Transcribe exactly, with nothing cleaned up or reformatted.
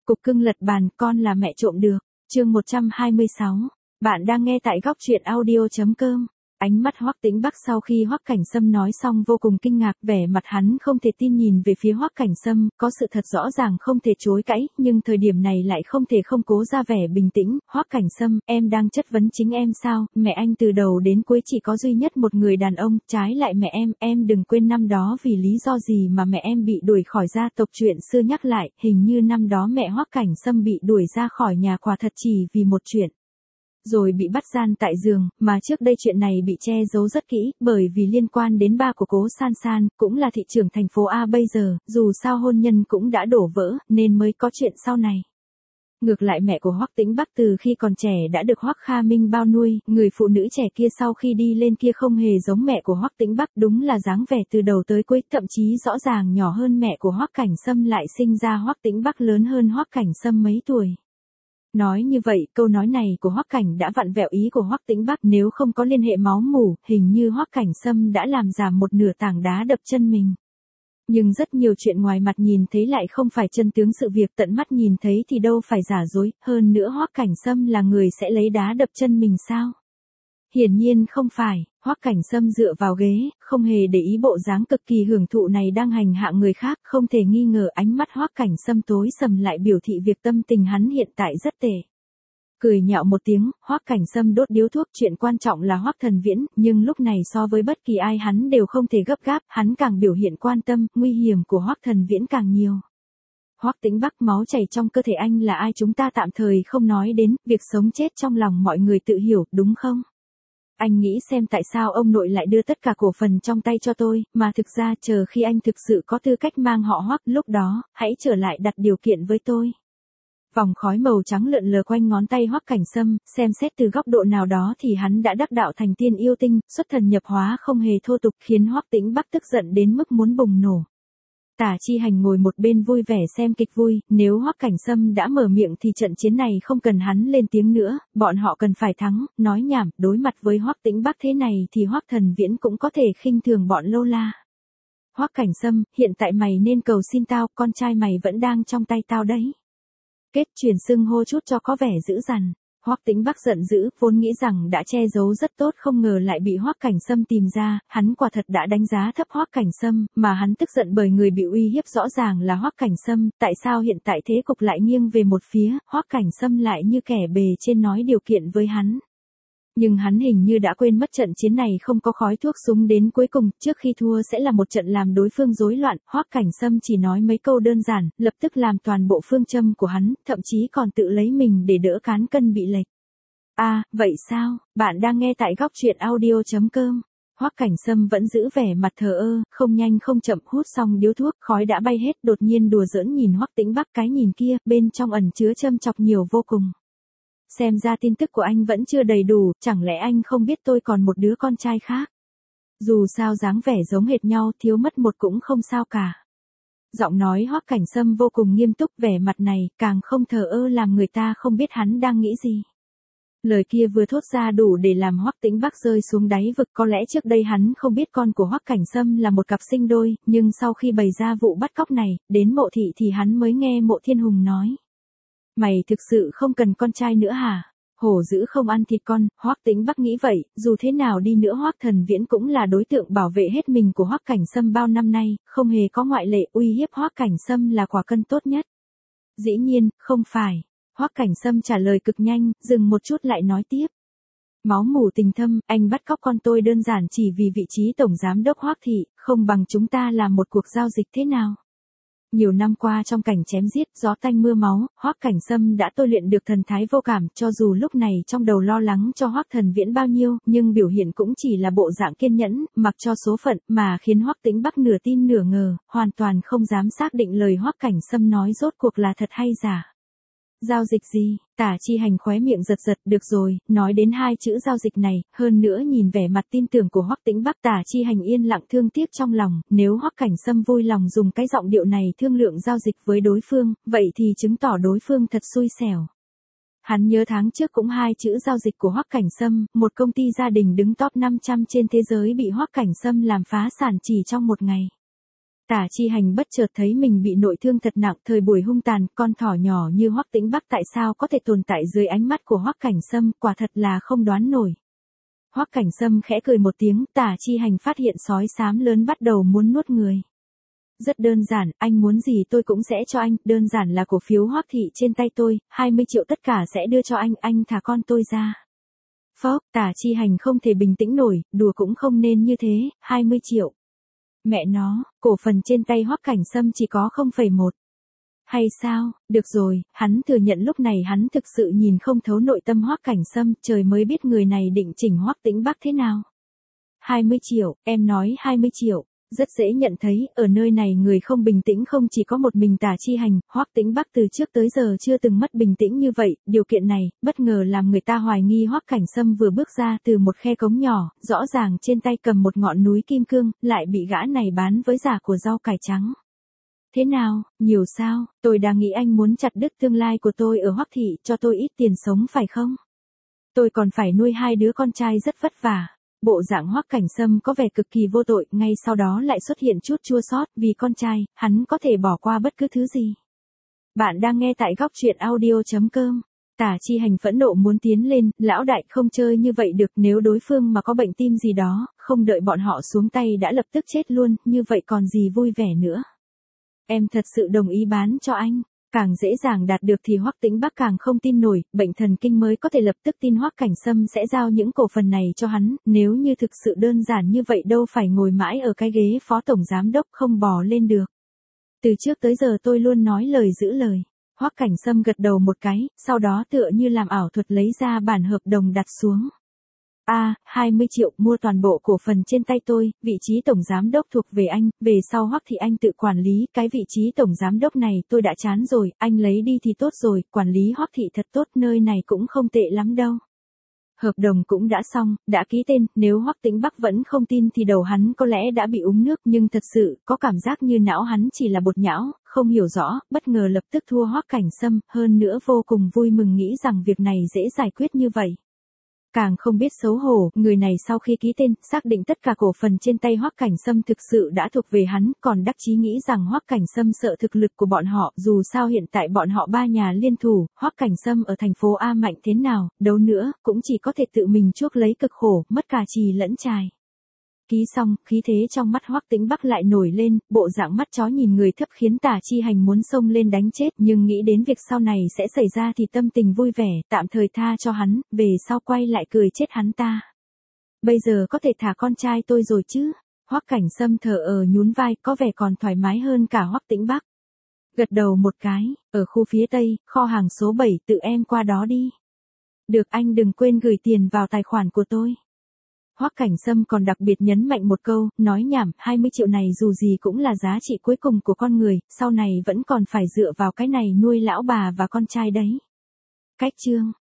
Cục cưng lật bàn, con là mẹ trộm được. Chương một trăm hai mươi sáu. Bạn đang nghe tại góc truyện audio chấm com. Ánh mắt Hoắc Tĩnh Bắc sau khi Hoắc Cảnh Sâm nói xong vô cùng kinh ngạc, vẻ mặt hắn không thể tin nhìn về phía Hoắc Cảnh Sâm, có sự thật rõ ràng không thể chối cãi, nhưng thời điểm này lại không thể không cố ra vẻ bình tĩnh. Hoắc Cảnh Sâm, em đang chất vấn chính em sao? Mẹ anh từ đầu đến cuối chỉ có duy nhất một người đàn ông, trái lại mẹ em, em đừng quên năm đó vì lý do gì mà mẹ em bị đuổi khỏi gia tộc. Chuyện xưa nhắc lại, hình như năm đó mẹ Hoắc Cảnh Sâm bị đuổi ra khỏi nhà quả thật chỉ vì một chuyện. Rồi bị bắt gian tại giường, mà trước đây chuyện này bị che giấu rất kỹ, bởi vì liên quan đến ba của Cố San San, cũng là thị trưởng thành phố A bây giờ, dù sao hôn nhân cũng đã đổ vỡ, nên mới có chuyện sau này. Ngược lại mẹ của Hoắc Tĩnh Bắc từ khi còn trẻ đã được Hoắc Kha Minh bao nuôi, người phụ nữ trẻ kia sau khi đi lên kia không hề giống mẹ của Hoắc Tĩnh Bắc, đúng là dáng vẻ từ đầu tới cuối, thậm chí rõ ràng nhỏ hơn mẹ của Hoắc Cảnh Sâm, lại sinh ra Hoắc Tĩnh Bắc lớn hơn Hoắc Cảnh Sâm mấy tuổi. Nói như vậy, câu nói này của Hoắc Cảnh đã vặn vẹo ý của Hoắc Tĩnh Bắc, nếu không có liên hệ máu mủ, hình như Hoắc Cảnh Sâm đã làm giảm một nửa tảng đá đập chân mình. Nhưng rất nhiều chuyện ngoài mặt nhìn thấy lại không phải chân tướng sự việc, tận mắt nhìn thấy thì đâu phải giả dối, hơn nữa Hoắc Cảnh Sâm là người sẽ lấy đá đập chân mình sao? Hiển nhiên không phải. Hoắc Cảnh Sâm dựa vào ghế, không hề để ý bộ dáng cực kỳ hưởng thụ này đang hành hạ người khác, không thể nghi ngờ ánh mắt Hoắc Cảnh Sâm tối sầm lại biểu thị việc tâm tình hắn hiện tại rất tệ. Cười nhạo một tiếng, Hoắc Cảnh Sâm đốt điếu thuốc, chuyện quan trọng là Hoắc Thần Viễn, nhưng lúc này so với bất kỳ ai hắn đều không thể gấp gáp, hắn càng biểu hiện quan tâm, nguy hiểm của Hoắc Thần Viễn càng nhiều. Hoắc Tĩnh Bắc, máu chảy trong cơ thể anh là ai chúng ta tạm thời không nói đến, việc sống chết trong lòng mọi người tự hiểu, đúng không? Anh nghĩ xem tại sao ông nội lại đưa tất cả cổ phần trong tay cho tôi, mà thực ra chờ khi anh thực sự có tư cách mang họ Hoắc, lúc đó, hãy trở lại đặt điều kiện với tôi. Vòng khói màu trắng lượn lờ quanh ngón tay Hoắc Cảnh Sâm, xem xét từ góc độ nào đó thì hắn đã đắc đạo thành tiên yêu tinh, xuất thần nhập hóa không hề thô tục, khiến Hoắc Tĩnh Bắc tức giận đến mức muốn bùng nổ. Tả Chi Hành ngồi một bên vui vẻ xem kịch vui, nếu Hoắc Cảnh Sâm đã mở miệng thì trận chiến này không cần hắn lên tiếng nữa, bọn họ cần phải thắng, nói nhảm, đối mặt với Hoắc Tĩnh Bắc thế này thì Hoắc Thần Viễn cũng có thể khinh thường bọn lô la. Hoắc Cảnh Sâm, hiện tại mày nên cầu xin tao, con trai mày vẫn đang trong tay tao đấy. Kết chuyển xưng hô chút cho có vẻ dữ dằn. Hoắc Tĩnh Bắc giận dữ, vốn nghĩ rằng đã che giấu rất tốt, không ngờ lại bị Hoắc Cảnh Sâm tìm ra, hắn quả thật đã đánh giá thấp Hoắc Cảnh Sâm, mà hắn tức giận bởi người bị uy hiếp rõ ràng là Hoắc Cảnh Sâm, tại sao hiện tại thế cục lại nghiêng về một phía, Hoắc Cảnh Sâm lại như kẻ bề trên nói điều kiện với hắn. Nhưng hắn hình như đã quên mất trận chiến này không có khói thuốc súng đến cuối cùng, trước khi thua sẽ là một trận làm đối phương rối loạn, Hoắc Cảnh Sâm chỉ nói mấy câu đơn giản, lập tức làm toàn bộ phương châm của hắn, thậm chí còn tự lấy mình để đỡ cán cân bị lệch. À, vậy sao? Bạn đang nghe tại góc truyện audio chấm com. Hoắc Cảnh Sâm vẫn giữ vẻ mặt thờ ơ, không nhanh không chậm hút xong điếu thuốc, khói đã bay hết, đột nhiên đùa giỡn nhìn Hoắc Tĩnh Bắc, cái nhìn kia, bên trong ẩn chứa châm chọc nhiều vô cùng. Xem ra tin tức của anh vẫn chưa đầy đủ, chẳng lẽ anh không biết tôi còn một đứa con trai khác? Dù sao dáng vẻ giống hệt nhau, thiếu mất một cũng không sao cả. Giọng nói Hoắc Cảnh Sâm vô cùng nghiêm túc, vẻ mặt này, càng không thờ ơ làm người ta không biết hắn đang nghĩ gì. Lời kia vừa thốt ra đủ để làm Hoắc Tĩnh Bắc rơi xuống đáy vực, có lẽ trước đây hắn không biết con của Hoắc Cảnh Sâm là một cặp sinh đôi, nhưng sau khi bày ra vụ bắt cóc này, đến Mộ Thị thì hắn mới nghe Mộ Thiên Hùng nói. Mày thực sự không cần con trai nữa hả? Hổ dữ không ăn thịt con, Hoắc Tĩnh Bắc nghĩ vậy, dù thế nào đi nữa Hoắc Thần Viễn cũng là đối tượng bảo vệ hết mình của Hoắc Cảnh Sâm bao năm nay, không hề có ngoại lệ, uy hiếp Hoắc Cảnh Sâm là quả cân tốt nhất. Dĩ nhiên, không phải. Hoắc Cảnh Sâm trả lời cực nhanh, dừng một chút lại nói tiếp. Máu mủ tình thâm, anh bắt cóc con tôi đơn giản chỉ vì vị trí tổng giám đốc Hoắc Thị, không bằng chúng ta làm một cuộc giao dịch thế nào? Nhiều năm qua trong cảnh chém giết, gió tanh mưa máu, Hoắc Cảnh Sâm đã tôi luyện được thần thái vô cảm, cho dù lúc này trong đầu lo lắng cho Hoắc Thần Viễn bao nhiêu, nhưng biểu hiện cũng chỉ là bộ dạng kiên nhẫn, mặc cho số phận, mà khiến Hoắc Tĩnh Bắc nửa tin nửa ngờ, hoàn toàn không dám xác định lời Hoắc Cảnh Sâm nói rốt cuộc là thật hay giả. Giao dịch gì? Tả Chi Hành khóe miệng giật giật, được rồi, nói đến hai chữ giao dịch này, hơn nữa nhìn vẻ mặt tin tưởng của Hoắc Tĩnh Bắc, Tả Chi Hành yên lặng thương tiếc trong lòng, nếu Hoắc Cảnh Sâm vui lòng dùng cái giọng điệu này thương lượng giao dịch với đối phương, vậy thì chứng tỏ đối phương thật xui xẻo. Hắn nhớ tháng trước cũng hai chữ giao dịch của Hoắc Cảnh Sâm, một công ty gia đình đứng top năm trăm trên thế giới bị Hoắc Cảnh Sâm làm phá sản chỉ trong một ngày. Tả Chi Hành bất chợt thấy mình bị nội thương thật nặng, thời buổi hung tàn, con thỏ nhỏ như Hoắc Tĩnh Bắc tại sao có thể tồn tại dưới ánh mắt của Hoắc Cảnh Sâm, quả thật là không đoán nổi. Hoắc Cảnh Sâm khẽ cười một tiếng, Tả Chi Hành phát hiện sói xám lớn bắt đầu muốn nuốt người. Rất đơn giản, anh muốn gì tôi cũng sẽ cho anh, đơn giản là cổ phiếu Hoắc thị trên tay tôi, hai mươi triệu tất cả sẽ đưa cho anh, anh thả con tôi ra. Phốc, Tả Chi Hành không thể bình tĩnh nổi, đùa cũng không nên như thế, hai mươi triệu. Mẹ nó, cổ phần trên tay Hoắc Cảnh Sâm chỉ có không phẩy một. Hay sao, được rồi, hắn thừa nhận lúc này hắn thực sự nhìn không thấu nội tâm Hoắc Cảnh Sâm, trời mới biết người này định chỉnh Hoắc Tĩnh Bắc thế nào. hai mươi triệu, em nói hai mươi triệu, rất dễ nhận thấy, ở nơi này người không bình tĩnh không chỉ có một mình Tả Chi Hành, Hoắc Tĩnh Bắc từ trước tới giờ chưa từng mất bình tĩnh như vậy, điều kiện này, bất ngờ làm người ta hoài nghi Hoắc Cảnh Sâm vừa bước ra từ một khe cống nhỏ, rõ ràng trên tay cầm một ngọn núi kim cương, lại bị gã này bán với giá của rau cải trắng. Thế nào, nhiều sao, tôi đang nghĩ anh muốn chặt đứt tương lai của tôi ở Hoắc thị, cho tôi ít tiền sống phải không? Tôi còn phải nuôi hai đứa con trai rất vất vả. Bộ dạng Hoắc Cảnh Sâm có vẻ cực kỳ vô tội, ngay sau đó lại xuất hiện chút chua xót, vì con trai, hắn có thể bỏ qua bất cứ thứ gì. Bạn đang nghe tại góc truyện audio chấm com. Tả Chi Hành phẫn nộ muốn tiến lên, lão đại không chơi như vậy được, nếu đối phương mà có bệnh tim gì đó, không đợi bọn họ xuống tay đã lập tức chết luôn, như vậy còn gì vui vẻ nữa. Em thật sự đồng ý bán cho anh. Càng dễ dàng đạt được thì Hoắc Tĩnh Bắc càng không tin nổi, bệnh thần kinh mới có thể lập tức tin Hoắc Cảnh Sâm sẽ giao những cổ phần này cho hắn, nếu như thực sự đơn giản như vậy đâu phải ngồi mãi ở cái ghế phó tổng giám đốc không bò lên được. Từ trước tới giờ tôi luôn nói lời giữ lời. Hoắc Cảnh Sâm gật đầu một cái, sau đó tựa như làm ảo thuật lấy ra bản hợp đồng đặt xuống. A, à, hai mươi triệu mua toàn bộ cổ phần trên tay tôi, vị trí tổng giám đốc thuộc về anh, về sau Hoắc thì anh tự quản lý, cái vị trí tổng giám đốc này tôi đã chán rồi, anh lấy đi thì tốt rồi, quản lý Hoắc thị thật tốt, nơi này cũng không tệ lắm đâu. Hợp đồng cũng đã xong, đã ký tên, nếu Hoắc Tĩnh Bắc vẫn không tin thì đầu hắn có lẽ đã bị uống nước, nhưng thật sự, có cảm giác như não hắn chỉ là bột nhão, không hiểu rõ, bất ngờ lập tức thua Hoắc Cảnh Sâm, hơn nữa vô cùng vui mừng nghĩ rằng việc này dễ giải quyết như vậy. Càng không biết xấu hổ, người này sau khi ký tên, xác định tất cả cổ phần trên tay Hoắc Cảnh Sâm thực sự đã thuộc về hắn, còn đắc chí nghĩ rằng Hoắc Cảnh Sâm sợ thực lực của bọn họ, dù sao hiện tại bọn họ ba nhà liên thủ, Hoắc Cảnh Sâm ở thành phố A mạnh thế nào, đâu nữa, cũng chỉ có thể tự mình chuốc lấy cực khổ, mất cả trì lẫn trài. Ký xong, khí thế trong mắt Hoắc Tĩnh Bắc lại nổi lên, bộ dạng mắt chó nhìn người thấp khiến Tả Chi Hành muốn xông lên đánh chết, nhưng nghĩ đến việc sau này sẽ xảy ra thì tâm tình vui vẻ, tạm thời tha cho hắn, về sau quay lại cười chết hắn ta. Bây giờ có thể thả con trai tôi rồi chứ? Hoắc Cảnh Sâm thở ờ nhún vai, có vẻ còn thoải mái hơn cả Hoắc Tĩnh Bắc. Gật đầu một cái, ở khu phía tây, kho hàng số bảy, tự em qua đó đi. Được, anh đừng quên gửi tiền vào tài khoản của tôi. Hoắc Cảnh Sâm còn đặc biệt nhấn mạnh một câu, nói nhảm, hai mươi triệu này dù gì cũng là giá trị cuối cùng của con người, sau này vẫn còn phải dựa vào cái này nuôi lão bà và con trai đấy. Cách chương